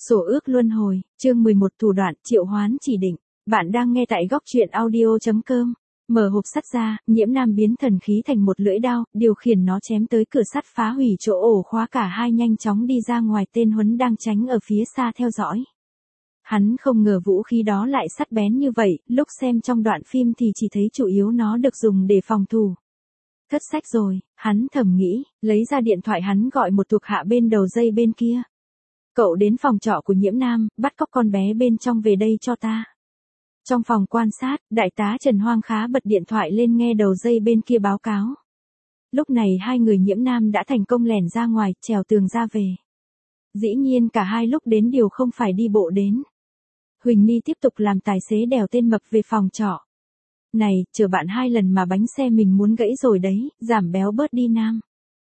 Sổ ước luân hồi, chương 11 thủ đoạn triệu hoán chỉ định. Bạn đang nghe tại góc truyện audio.com. Mở hộp sắt ra, Nhiễm Nam biến thần khí thành một lưỡi đao, điều khiển nó chém tới cửa sắt phá hủy chỗ ổ khóa, cả hai nhanh chóng đi ra ngoài. Tên Huấn đang tránh ở phía xa theo dõi. Hắn không ngờ vũ khí đó lại sắc bén như vậy, lúc xem trong đoạn phim thì chỉ thấy chủ yếu nó được dùng để phòng thủ. Thất sách rồi, hắn thầm nghĩ, lấy ra điện thoại hắn gọi một thuộc hạ bên đầu dây bên kia. Cậu đến phòng trọ của Nhiễm Nam, bắt cóc con bé bên trong về đây cho ta. Trong phòng quan sát, đại tá Trần Hoang Khá bật điện thoại lên nghe đầu dây bên kia báo cáo. Lúc này hai người Nhiễm Nam đã thành công lẻn ra ngoài, trèo tường ra về. Dĩ nhiên cả hai lúc đến đều không phải đi bộ đến. Huỳnh Ni tiếp tục làm tài xế đèo tên mập về phòng trọ. Này, chờ bạn 2 lần mà bánh xe mình muốn gãy rồi đấy, giảm béo bớt đi Nam.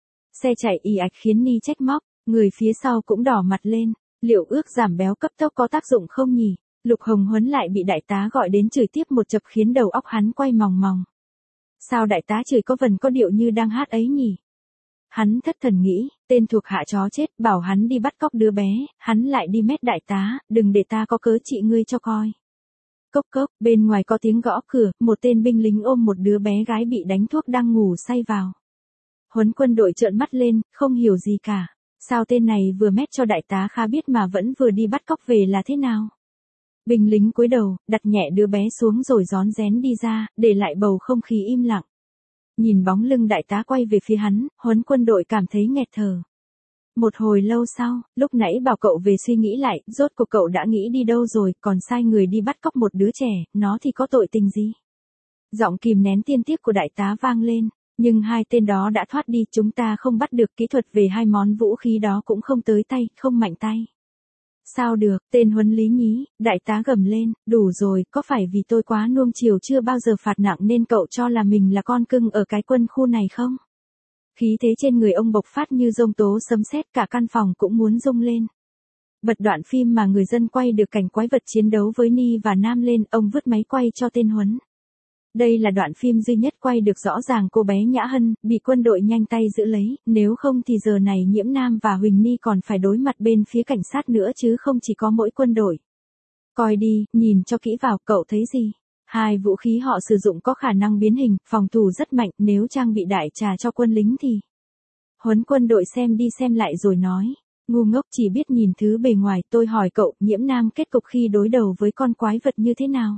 Xe chạy ì ạch khiến Ni trách móc, người phía sau cũng đỏ mặt lên. Liệu ước giảm béo cấp tốc có tác dụng không nhỉ? Lục Hồng Huấn lại bị đại tá gọi đến chửi tiếp một chập khiến đầu óc hắn quay mòng mòng. Sao đại tá chửi có vần có điệu như đang hát ấy nhỉ? Hắn thất thần nghĩ, tên thuộc hạ chó chết bảo hắn đi bắt cóc đứa bé, hắn lại đi mét đại tá, đừng để ta có cớ trị ngươi cho coi. Cốc cốc, bên ngoài có tiếng gõ cửa, một tên binh lính ôm một đứa bé gái bị đánh thuốc đang ngủ say vào. Huấn Quân đội trợn mắt lên, không hiểu gì cả. Sao tên này vừa mét cho đại tá Khá biết mà vẫn vừa đi bắt cóc về là thế nào? Binh lính cúi đầu, đặt nhẹ đứa bé xuống rồi rón rén đi ra, để lại bầu không khí im lặng. Nhìn bóng lưng đại tá quay về phía hắn, Huấn Quân đội cảm thấy nghẹt thở. Một hồi lâu sau, lúc nãy bảo cậu về suy nghĩ lại, rốt cuộc cậu đã nghĩ đi đâu rồi, còn sai người đi bắt cóc một đứa trẻ, nó thì có tội tình gì? Giọng kìm nén tiên tiếc của đại tá vang lên, nhưng hai tên đó đã thoát đi, chúng ta không bắt được, kỹ thuật về hai món vũ khí đó cũng không tới tay, không mạnh tay. Sao được, tên Huấn lý nhí, đại tá gầm lên, đủ rồi, có phải vì tôi quá nuông chiều chưa bao giờ phạt nặng nên cậu cho là mình là con cưng ở cái quân khu này không? Khí thế trên người ông bộc phát như giông tố sấm sét, cả căn phòng cũng muốn rung lên. Bật đoạn phim mà người dân quay được cảnh quái vật chiến đấu với Ni và Nam lên, ông vứt máy quay cho tên Huấn. Đây là đoạn phim duy nhất quay được rõ ràng cô bé Nhã Hân, bị quân đội nhanh tay giữ lấy, nếu không thì giờ này Nhiễm Nam và Huỳnh Ni còn phải đối mặt bên phía cảnh sát nữa chứ không chỉ có mỗi quân đội. Coi đi, nhìn cho kỹ vào, cậu thấy gì? Hai vũ khí họ sử dụng có khả năng biến hình, phòng thủ rất mạnh, nếu trang bị đại trà cho quân lính thì... Huấn Quân đội xem đi xem lại rồi nói, ngu ngốc chỉ biết nhìn thứ bề ngoài, tôi hỏi cậu, Nhiễm Nam kết cục khi đối đầu với con quái vật như thế nào?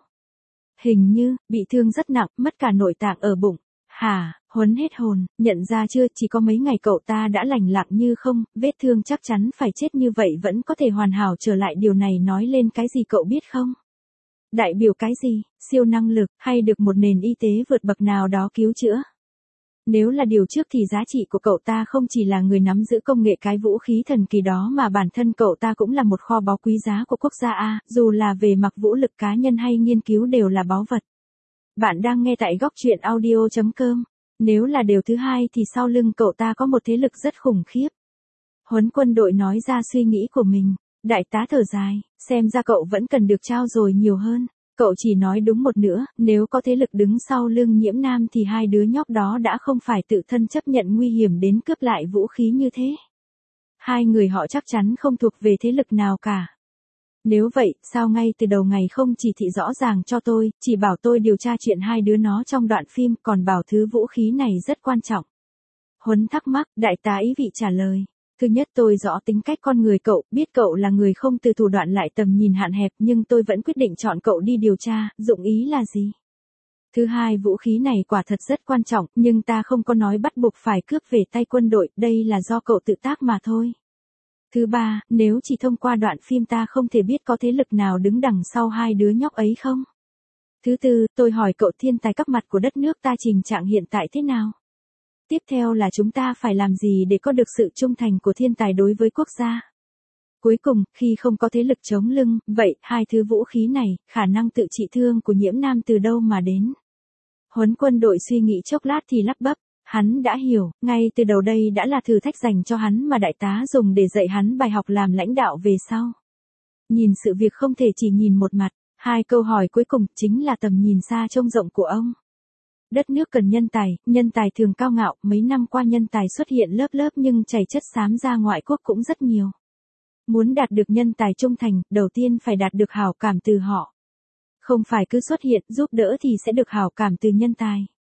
Hình như, bị thương rất nặng, mất cả nội tạng ở bụng. Hả, Huấn hết hồn, nhận ra chưa, chỉ có mấy ngày cậu ta đã lành lặng như không, vết thương chắc chắn phải chết như vậy vẫn có thể hoàn hảo trở lại, điều này nói lên cái gì cậu biết không? Đại biểu cái gì, siêu năng lực, hay được một nền y tế vượt bậc nào đó cứu chữa? Nếu là điều trước thì giá trị của cậu ta không chỉ là người nắm giữ công nghệ cái vũ khí thần kỳ đó mà bản thân cậu ta cũng là một kho báu quý giá của quốc gia A, dù là về mặt vũ lực cá nhân hay nghiên cứu đều là báu vật. Bạn đang nghe tại góc truyện audio.com. Nếu là điều thứ hai thì sau lưng cậu ta có một thế lực rất khủng khiếp. Huấn Quân đội nói ra suy nghĩ của mình. Đại tá thở dài, xem ra cậu vẫn cần được trao dồi nhiều hơn. Cậu chỉ nói đúng một nữa, nếu có thế lực đứng sau lưng Nhiễm Nam thì hai đứa nhóc đó đã không phải tự thân chấp nhận nguy hiểm đến cướp lại vũ khí như thế. Hai người họ chắc chắn không thuộc về thế lực nào cả. Nếu vậy, sao ngay từ đầu ngày không chỉ thị rõ ràng cho tôi, chỉ bảo tôi điều tra chuyện hai đứa nó trong đoạn phim, còn bảo thứ vũ khí này rất quan trọng? Huấn thắc mắc, đại tá ý vị trả lời. Thứ nhất, tôi rõ tính cách con người cậu, biết cậu là người không từ thủ đoạn lại tầm nhìn hạn hẹp, nhưng tôi vẫn quyết định chọn cậu đi điều tra, dụng ý là gì? Thứ hai, vũ khí này quả thật rất quan trọng, nhưng ta không có nói bắt buộc phải cướp về tay quân đội, đây là do cậu tự tác mà thôi. Thứ ba, nếu chỉ thông qua đoạn phim ta không thể biết có thế lực nào đứng đằng sau hai đứa nhóc ấy không? Thứ tư, tôi hỏi cậu thiên tài cấp mặt của đất nước ta trình trạng hiện tại thế nào? Tiếp theo là chúng ta phải làm gì để có được sự trung thành của thiên tài đối với quốc gia? Cuối cùng, khi không có thế lực chống lưng, vậy, hai thứ vũ khí này, khả năng tự trị thương của Nhiễm Nam từ đâu mà đến? Huấn Quân đội suy nghĩ chốc lát thì lắp bắp, hắn đã hiểu, ngay từ đầu đây đã là thử thách dành cho hắn mà đại tá dùng để dạy hắn bài học làm lãnh đạo về sau. Nhìn sự việc không thể chỉ nhìn một mặt, hai câu hỏi cuối cùng chính là tầm nhìn xa trông rộng của ông. Đất nước cần nhân tài thường cao ngạo, mấy năm qua nhân tài xuất hiện lớp lớp nhưng chảy chất xám ra ngoại quốc cũng rất nhiều. Muốn đạt được nhân tài trung thành, đầu tiên phải đạt được hảo cảm từ họ. Không phải cứ xuất hiện, giúp đỡ thì sẽ được hảo cảm từ nhân tài.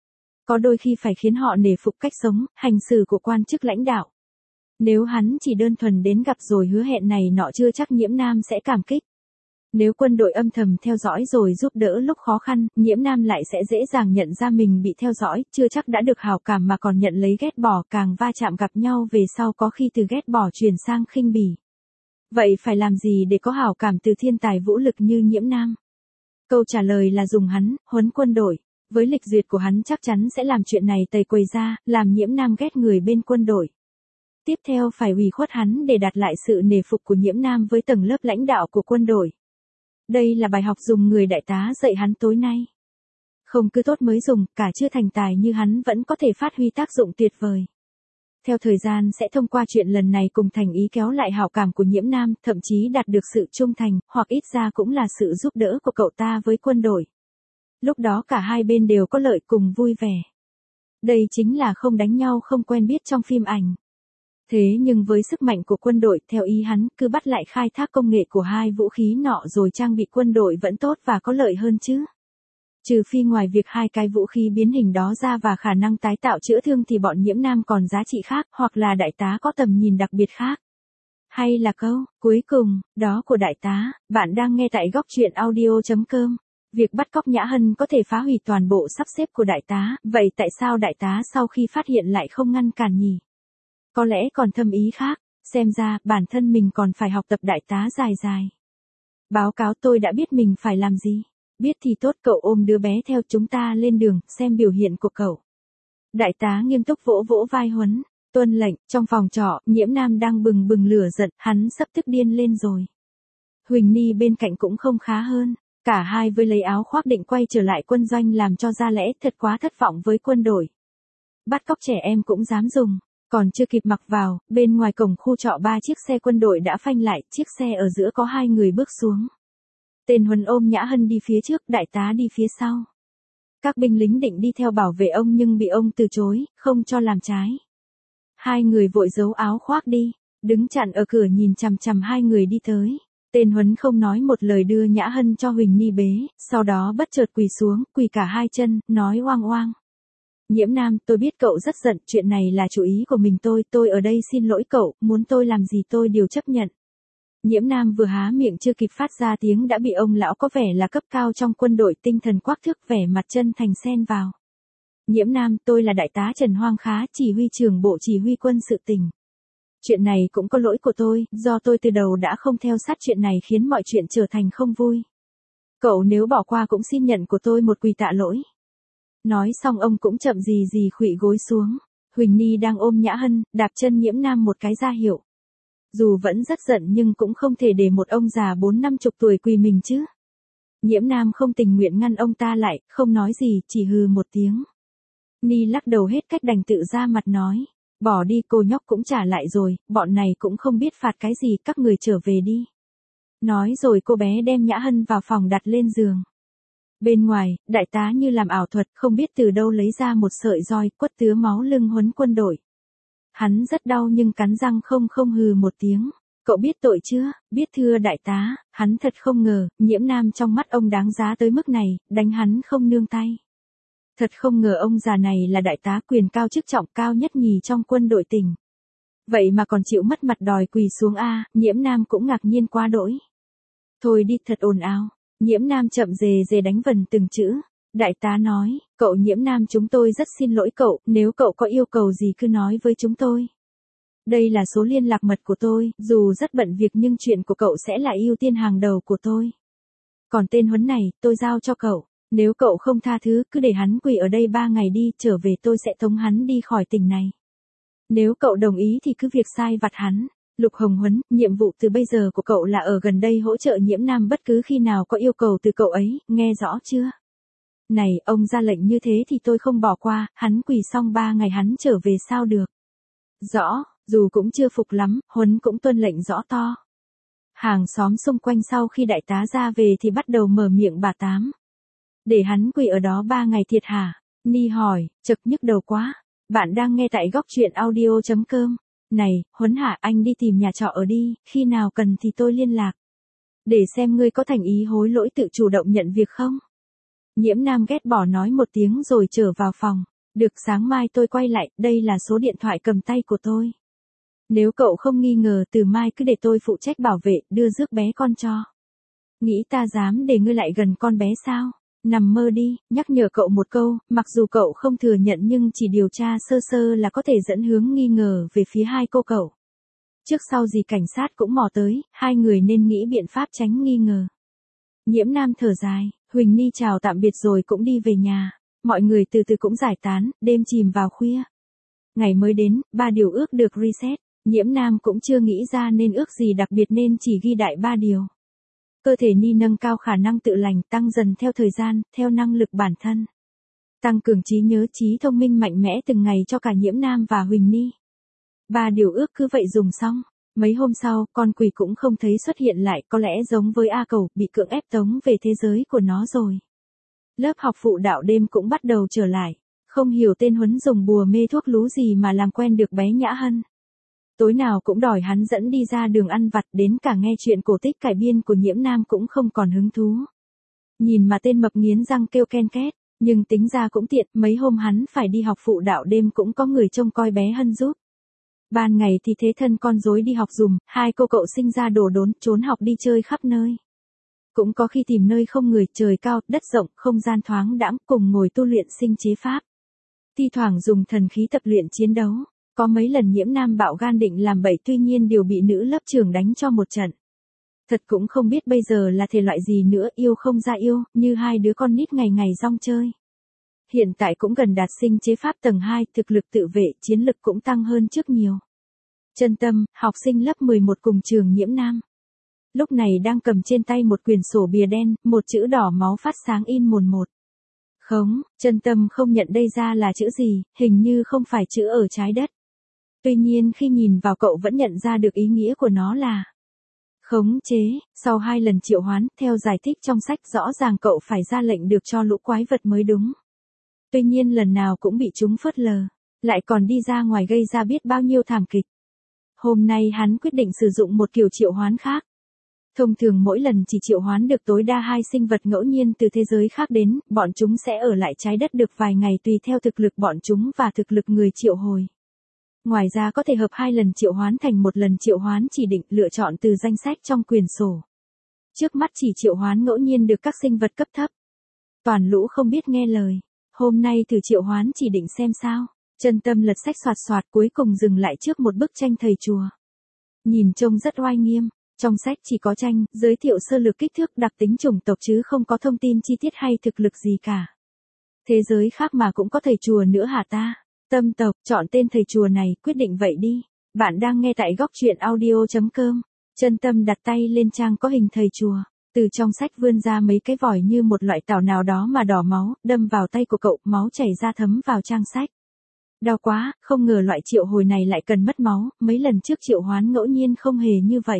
Có đôi khi phải khiến họ nể phục cách sống, hành xử của quan chức lãnh đạo. Nếu hắn chỉ đơn thuần đến gặp rồi hứa hẹn này nọ chưa chắc Nhiễm Nam sẽ cảm kích. Nếu quân đội âm thầm theo dõi rồi giúp đỡ lúc khó khăn, Nhiễm Nam lại sẽ dễ dàng nhận ra mình bị theo dõi, chưa chắc đã được hảo cảm mà còn nhận lấy ghét bỏ, càng va chạm gặp nhau về sau có khi từ ghét bỏ chuyển sang khinh bỉ. Vậy phải làm gì để có hảo cảm từ thiên tài vũ lực như Nhiễm Nam? Câu trả lời là dùng hắn, huấn quân đội. Với lịch duyệt của hắn chắc chắn sẽ làm chuyện này tày quầy ra, làm Nhiễm Nam ghét người bên quân đội. Tiếp theo phải ủy khuất hắn để đạt lại sự nể phục của Nhiễm Nam với tầng lớp lãnh đạo của quân đội. Đây là bài học dùng người đại tá dạy hắn tối nay. Không cứ tốt mới dùng, cả chưa thành tài như hắn vẫn có thể phát huy tác dụng tuyệt vời. Theo thời gian sẽ thông qua chuyện lần này cùng thành ý kéo lại hảo cảm của Nhiễm Nam, thậm chí đạt được sự trung thành, hoặc ít ra cũng là sự giúp đỡ của cậu ta với quân đội. Lúc đó cả hai bên đều có lợi cùng vui vẻ. Đây chính là không đánh nhau không quen biết trong phim ảnh. Thế nhưng với sức mạnh của quân đội, theo ý hắn, cứ bắt lại khai thác công nghệ của hai vũ khí nọ rồi trang bị quân đội vẫn tốt và có lợi hơn chứ. Trừ phi ngoài việc hai cái vũ khí biến hình đó ra và khả năng tái tạo chữa thương thì bọn Nhiễm Nam còn giá trị khác, hoặc là đại tá có tầm nhìn đặc biệt khác. Hay là câu cuối cùng, đó của đại tá, bạn đang nghe tại góc truyện audio.com. Việc bắt cóc Nhã Hân có thể phá hủy toàn bộ sắp xếp của đại tá, vậy tại sao đại tá sau khi phát hiện lại không ngăn cản nhỉ? Có lẽ còn thâm ý khác, xem ra bản thân mình còn phải học tập đại tá dài dài. Báo cáo tôi đã biết mình phải làm gì. Biết thì tốt, cậu ôm đứa bé theo chúng ta lên đường, xem biểu hiện của cậu. Đại tá nghiêm túc vỗ vỗ vai Huấn, tuân lệnh. Trong phòng trọ, Nhiễm Nam đang bừng bừng lửa giận, hắn sắp tức điên lên rồi. Huỳnh Ni bên cạnh cũng không khá hơn, cả hai với lấy áo khoác định quay trở lại quân doanh làm cho ra lẽ, thật quá thất vọng với quân đội. Bắt cóc trẻ em cũng dám dùng. Còn chưa kịp mặc vào, bên ngoài cổng khu trọ 3 chiếc xe quân đội đã phanh lại, chiếc xe ở giữa có 2 người bước xuống. Tên Huấn ôm Nhã Hân đi phía trước, đại tá đi phía sau. Các binh lính định đi theo bảo vệ ông nhưng bị ông từ chối, không cho làm trái. 2 người vội giấu áo khoác đi, đứng chặn ở cửa nhìn chằm chằm 2 người đi tới. Tên Huấn không nói một lời đưa Nhã Hân cho Huỳnh Ni bế, sau đó bất chợt quỳ xuống, quỳ cả 2 chân, nói oang oang. Nhiễm Nam, tôi biết cậu rất giận, chuyện này là chủ ý của mình tôi ở đây xin lỗi cậu, muốn tôi làm gì tôi đều chấp nhận. Nhiễm Nam vừa há miệng chưa kịp phát ra tiếng đã bị ông lão có vẻ là cấp cao trong quân đội tinh thần quắc thước vẻ mặt chân thành xen vào. Nhiễm Nam, tôi là đại tá Trần Hoang Khá, chỉ huy trưởng bộ chỉ huy quân sự tỉnh. Chuyện này cũng có lỗi của tôi, do tôi từ đầu đã không theo sát chuyện này khiến mọi chuyện trở thành không vui. Cậu nếu bỏ qua cũng xin nhận của tôi một quỳ tạ lỗi. Nói xong ông cũng chậm gì gì khuỵu gối xuống. Huỳnh Ni đang ôm Nhã Hân, đạp chân Nhiễm Nam một cái ra hiệu. Dù vẫn rất giận nhưng cũng không thể để một ông già 40-50 tuổi quỳ mình chứ. Nhiễm Nam không tình nguyện ngăn ông ta lại, không nói gì, chỉ hừ một tiếng. Ni lắc đầu hết cách đành tự ra mặt nói. Bỏ đi, cô nhóc cũng trả lại rồi, bọn này cũng không biết phạt cái gì, các người trở về đi. Nói rồi cô bé đem Nhã Hân vào phòng đặt lên giường. Bên ngoài, đại tá như làm ảo thuật, không biết từ đâu lấy ra một sợi roi, quất tứa máu lưng Huấn quân đội. Hắn rất đau nhưng cắn răng không hừ một tiếng. Cậu biết tội chưa? Biết thưa đại tá, hắn thật không ngờ, Nhiễm Nam trong mắt ông đáng giá tới mức này, đánh hắn không nương tay. Thật không ngờ ông già này là đại tá quyền cao chức trọng cao nhất nhì trong quân đội tỉnh. Vậy mà còn chịu mất mặt đòi quỳ xuống a. Nhiễm Nam cũng ngạc nhiên quá đỗi. Thôi đi, thật ồn ào. Nhiễm Nam chậm rề đánh vần từng chữ. Đại tá nói, cậu Nhiễm Nam chúng tôi rất xin lỗi cậu, nếu cậu có yêu cầu gì cứ nói với chúng tôi. Đây là số liên lạc mật của tôi, dù rất bận việc nhưng chuyện của cậu sẽ là ưu tiên hàng đầu của tôi. Còn tên Huấn này, tôi giao cho cậu. Nếu cậu không tha thứ, cứ để hắn quỳ ở đây 3 ngày đi, trở về tôi sẽ tống hắn đi khỏi tỉnh này. Nếu cậu đồng ý thì cứ việc sai vặt hắn. Lục Hồng Huấn, nhiệm vụ từ bây giờ của cậu là ở gần đây hỗ trợ Nhiễm Nam bất cứ khi nào có yêu cầu từ cậu ấy, nghe rõ chưa? Này, ông ra lệnh như thế thì tôi không bỏ qua, hắn quỳ xong 3 ngày hắn trở về sao được? Rõ, dù cũng chưa phục lắm, Huấn cũng tuân lệnh rõ to. Hàng xóm xung quanh sau khi đại tá ra về thì bắt đầu mở miệng bà Tám. Để hắn quỳ ở đó 3 ngày thiệt hả? Ni hỏi, chực nhức đầu quá. Bạn đang nghe tại góc truyện audio.com. Này, Huấn Hạ, anh đi tìm nhà trọ ở đi, khi nào cần thì tôi liên lạc. Để xem ngươi có thành ý hối lỗi tự chủ động nhận việc không? Nhiễm Nam ghét bỏ nói một tiếng rồi trở vào phòng. Được, sáng mai tôi quay lại, đây là số điện thoại cầm tay của tôi. Nếu cậu không nghi ngờ, từ mai cứ để tôi phụ trách bảo vệ, đưa rước bé con cho. Nghĩ ta dám để ngươi lại gần con bé sao? Nằm mơ đi, nhắc nhở cậu một câu, mặc dù cậu không thừa nhận nhưng chỉ điều tra sơ sơ là có thể dẫn hướng nghi ngờ về phía hai cô cậu. Trước sau gì cảnh sát cũng mò tới, hai người nên nghĩ biện pháp tránh nghi ngờ. Nhiễm Nam thở dài, Huỳnh Ni chào tạm biệt rồi cũng đi về nhà. Mọi người từ từ cũng giải tán, đêm chìm vào khuya. Ngày mới đến, 3 điều ước được reset. Nhiễm Nam cũng chưa nghĩ ra nên ước gì đặc biệt nên chỉ ghi đại 3 điều. Cơ thể Ni nâng cao khả năng tự lành, tăng dần theo thời gian, theo năng lực bản thân. Tăng cường trí nhớ, trí thông minh mạnh mẽ từng ngày cho cả Nhiễm Nam và Huỳnh Ni. 3 điều ước cứ vậy dùng xong. Mấy hôm sau, con quỷ cũng không thấy xuất hiện lại, có lẽ giống với A Cẩu, bị cưỡng ép tống về thế giới của nó rồi. Lớp học phụ đạo đêm cũng bắt đầu trở lại. Không hiểu tên Huấn dùng bùa mê thuốc lú gì mà làm quen được bé Nhã Hân. Tối nào cũng đòi hắn dẫn đi ra đường ăn vặt, đến cả nghe chuyện cổ tích cải biên của Nhiễm Nam cũng không còn hứng thú. Nhìn mà tên mập nghiến răng kêu ken két, nhưng tính ra cũng tiện, mấy hôm hắn phải đi học phụ đạo đêm cũng có người trông coi bé Hân giúp. Ban ngày thì thế thân con rối đi học dùm, hai cô cậu sinh ra đồ đốn, trốn học đi chơi khắp nơi. Cũng có khi tìm nơi không người, trời cao, đất rộng, không gian thoáng đãng, cùng ngồi tu luyện sinh chế pháp. Thi thoảng dùng thần khí tập luyện chiến đấu. Có mấy lần Nhiễm Nam bạo gan định làm bậy, tuy nhiên đều bị nữ lớp trưởng đánh cho một trận. Thật cũng không biết bây giờ là thể loại gì nữa, yêu không ra yêu, như hai đứa con nít ngày ngày rong chơi. Hiện tại cũng gần đạt sinh chế pháp tầng 2, thực lực tự vệ, chiến lực cũng tăng hơn trước nhiều. Chân Tâm, học sinh lớp 11 cùng trường Nhiễm Nam. Lúc này đang cầm trên tay một quyển sổ bìa đen, một chữ đỏ máu phát sáng in mồn một. Khống, Chân Tâm không nhận đây ra là chữ gì, hình như không phải chữ ở trái đất. Tuy nhiên khi nhìn vào cậu vẫn nhận ra được ý nghĩa của nó là khống chế. Sau 2 lần triệu hoán, theo giải thích trong sách rõ ràng cậu phải ra lệnh được cho lũ quái vật mới đúng. Tuy nhiên lần nào cũng bị chúng phớt lờ, lại còn đi ra ngoài gây ra biết bao nhiêu thảm kịch. Hôm nay hắn quyết định sử dụng một kiểu triệu hoán khác. Thông thường mỗi lần chỉ triệu hoán được tối đa 2 sinh vật ngẫu nhiên từ thế giới khác đến, bọn chúng sẽ ở lại trái đất được vài ngày tùy theo thực lực bọn chúng và thực lực người triệu hồi. Ngoài ra có thể hợp 2 lần triệu hoán thành một lần triệu hoán chỉ định, lựa chọn từ danh sách trong quyển sổ. Trước mắt chỉ triệu hoán ngẫu nhiên được các sinh vật cấp thấp. Toàn lũ không biết nghe lời. Hôm nay thử triệu hoán chỉ định xem sao. Chân Tâm lật sách soạt soạt, cuối cùng dừng lại trước một bức tranh thầy chùa. Nhìn trông rất oai nghiêm. Trong sách chỉ có tranh, giới thiệu sơ lược kích thước, đặc tính chủng tộc chứ không có thông tin chi tiết hay thực lực gì cả. Thế giới khác mà cũng có thầy chùa nữa hả ta? Tâm tộc, chọn tên thầy chùa này, quyết định vậy đi. Bạn đang nghe tại góc truyện audio.com. Chân Tâm đặt tay lên trang có hình thầy chùa. Từ trong sách vươn ra mấy cái vòi như một loại tảo nào đó mà đỏ máu, đâm vào tay của cậu, máu chảy ra thấm vào trang sách. Đau quá, không ngờ loại triệu hồi này lại cần mất máu, mấy lần trước triệu hoán ngẫu nhiên không hề như vậy.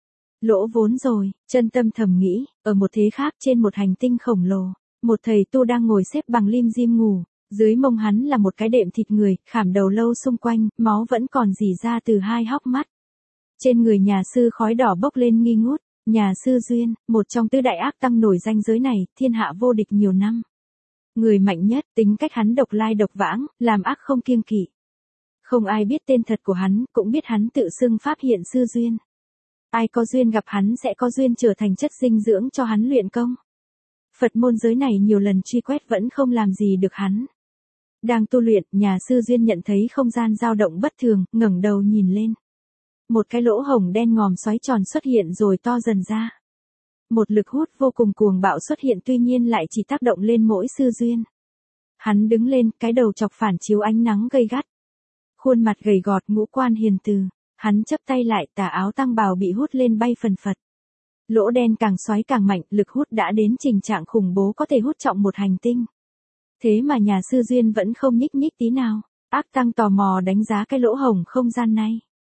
Lỗ vốn rồi, Chân Tâm thầm nghĩ, ở một thế khác trên một hành tinh khổng lồ, một thầy tu đang ngồi xếp bằng lim dim ngủ, dưới mông hắn là một cái đệm thịt người, khảm đầu lâu xung quanh, máu vẫn còn rỉ ra từ 2 hốc mắt. Trên người nhà sư khói đỏ bốc lên nghi ngút, nhà sư Duyên, một trong 4 đại ác tăng nổi danh giới này, thiên hạ vô địch nhiều năm. Người mạnh nhất, tính cách hắn độc lai độc vãng, làm ác không kiêng kỵ. Không ai biết tên thật của hắn, cũng biết hắn tự xưng pháp hiện sư Duyên. Ai có duyên gặp hắn sẽ có duyên trở thành chất dinh dưỡng cho hắn luyện công. Phật môn giới này nhiều lần truy quét vẫn không làm gì được hắn. Đang tu luyện, nhà sư Duyên nhận thấy không gian dao động bất thường, ngẩng đầu nhìn lên. Một cái lỗ hổng đen ngòm xoáy tròn xuất hiện rồi to dần ra. Một lực hút vô cùng cuồng bạo xuất hiện, tuy nhiên lại chỉ tác động lên mỗi sư Duyên. Hắn đứng lên, cái đầu chọc phản chiếu ánh nắng gay gắt. Khuôn mặt gầy gọt, ngũ quan hiền từ. Hắn chắp tay lại, tà áo tăng bào bị hút lên bay phần phật. Lỗ đen càng xoáy càng mạnh, lực hút đã đến trình trạng khủng bố, có thể hút trọng một hành tinh. Thế mà nhà sư Duyên vẫn không nhích nhích tí nào. Ác tăng tò mò đánh giá cái lỗ hổng không gian này.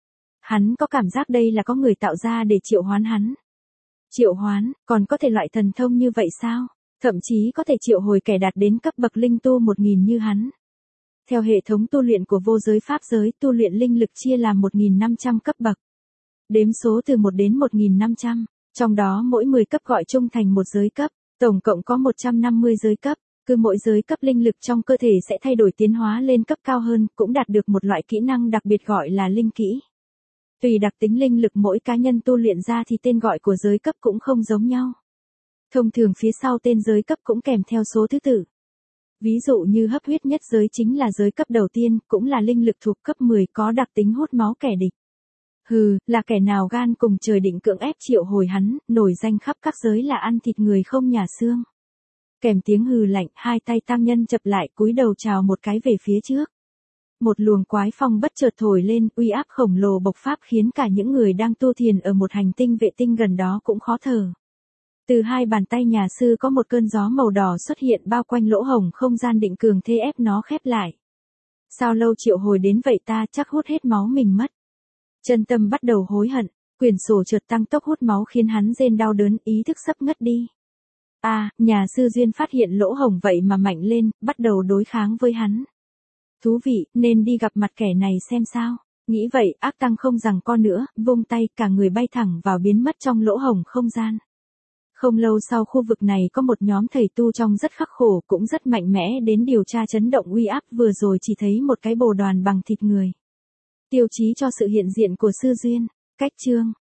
Hắn có cảm giác đây là có người tạo ra để triệu hoán hắn. Triệu hoán, còn có thể loại thần thông như vậy sao? Thậm chí có thể triệu hồi kẻ đạt đến cấp bậc linh tu 1000 như hắn. Theo hệ thống tu luyện của vô giới pháp giới, tu luyện linh lực chia làm 1.500 cấp bậc. Đếm số từ 1 đến 1.500, trong đó mỗi 10 cấp gọi chung thành một giới cấp, tổng cộng có 150 giới cấp. Cứ mỗi giới cấp linh lực trong cơ thể sẽ thay đổi tiến hóa lên cấp cao hơn, cũng đạt được một loại kỹ năng đặc biệt gọi là linh kỹ. Tùy đặc tính linh lực mỗi cá nhân tu luyện ra thì tên gọi của giới cấp cũng không giống nhau. Thông thường phía sau tên giới cấp cũng kèm theo số thứ tự. Ví dụ như hấp huyết nhất giới chính là giới cấp đầu tiên, cũng là linh lực thuộc cấp 10 có đặc tính hút máu kẻ địch. Hừ, là kẻ nào gan cùng trời định cưỡng ép triệu hồi hắn, nổi danh khắp các giới là ăn thịt người không nhả xương. Kèm tiếng hừ lạnh, hai tay tăng nhân chập lại cúi đầu chào một cái về phía trước. Một luồng quái phong bất chợt thổi lên, uy áp khổng lồ bộc phát khiến cả những người đang tu thiền ở một hành tinh vệ tinh gần đó cũng khó thở. Từ hai bàn tay nhà sư có một cơn gió màu đỏ xuất hiện bao quanh lỗ hổng không gian định cường thế ép nó khép lại. Sao lâu triệu hồi đến vậy ta, chắc hút hết máu mình mất. Chân tâm bắt đầu hối hận, quyển sổ chợt tăng tốc hút máu khiến hắn rên đau đớn, ý thức sắp ngất đi. Nhà sư duyên phát hiện lỗ hổng vậy mà mạnh lên, bắt đầu đối kháng với hắn. Thú vị, nên đi gặp mặt kẻ này xem sao. Nghĩ vậy, ác tăng không giằng co nữa, vung tay, cả người bay thẳng vào biến mất trong lỗ hổng không gian. Không lâu sau khu vực này có một nhóm thầy tu trông rất khắc khổ, cũng rất mạnh mẽ đến điều tra chấn động uy áp vừa rồi chỉ thấy một cái bồ đoàn bằng thịt người. Tiêu chí cho sự hiện diện của sư duyên. Cách chương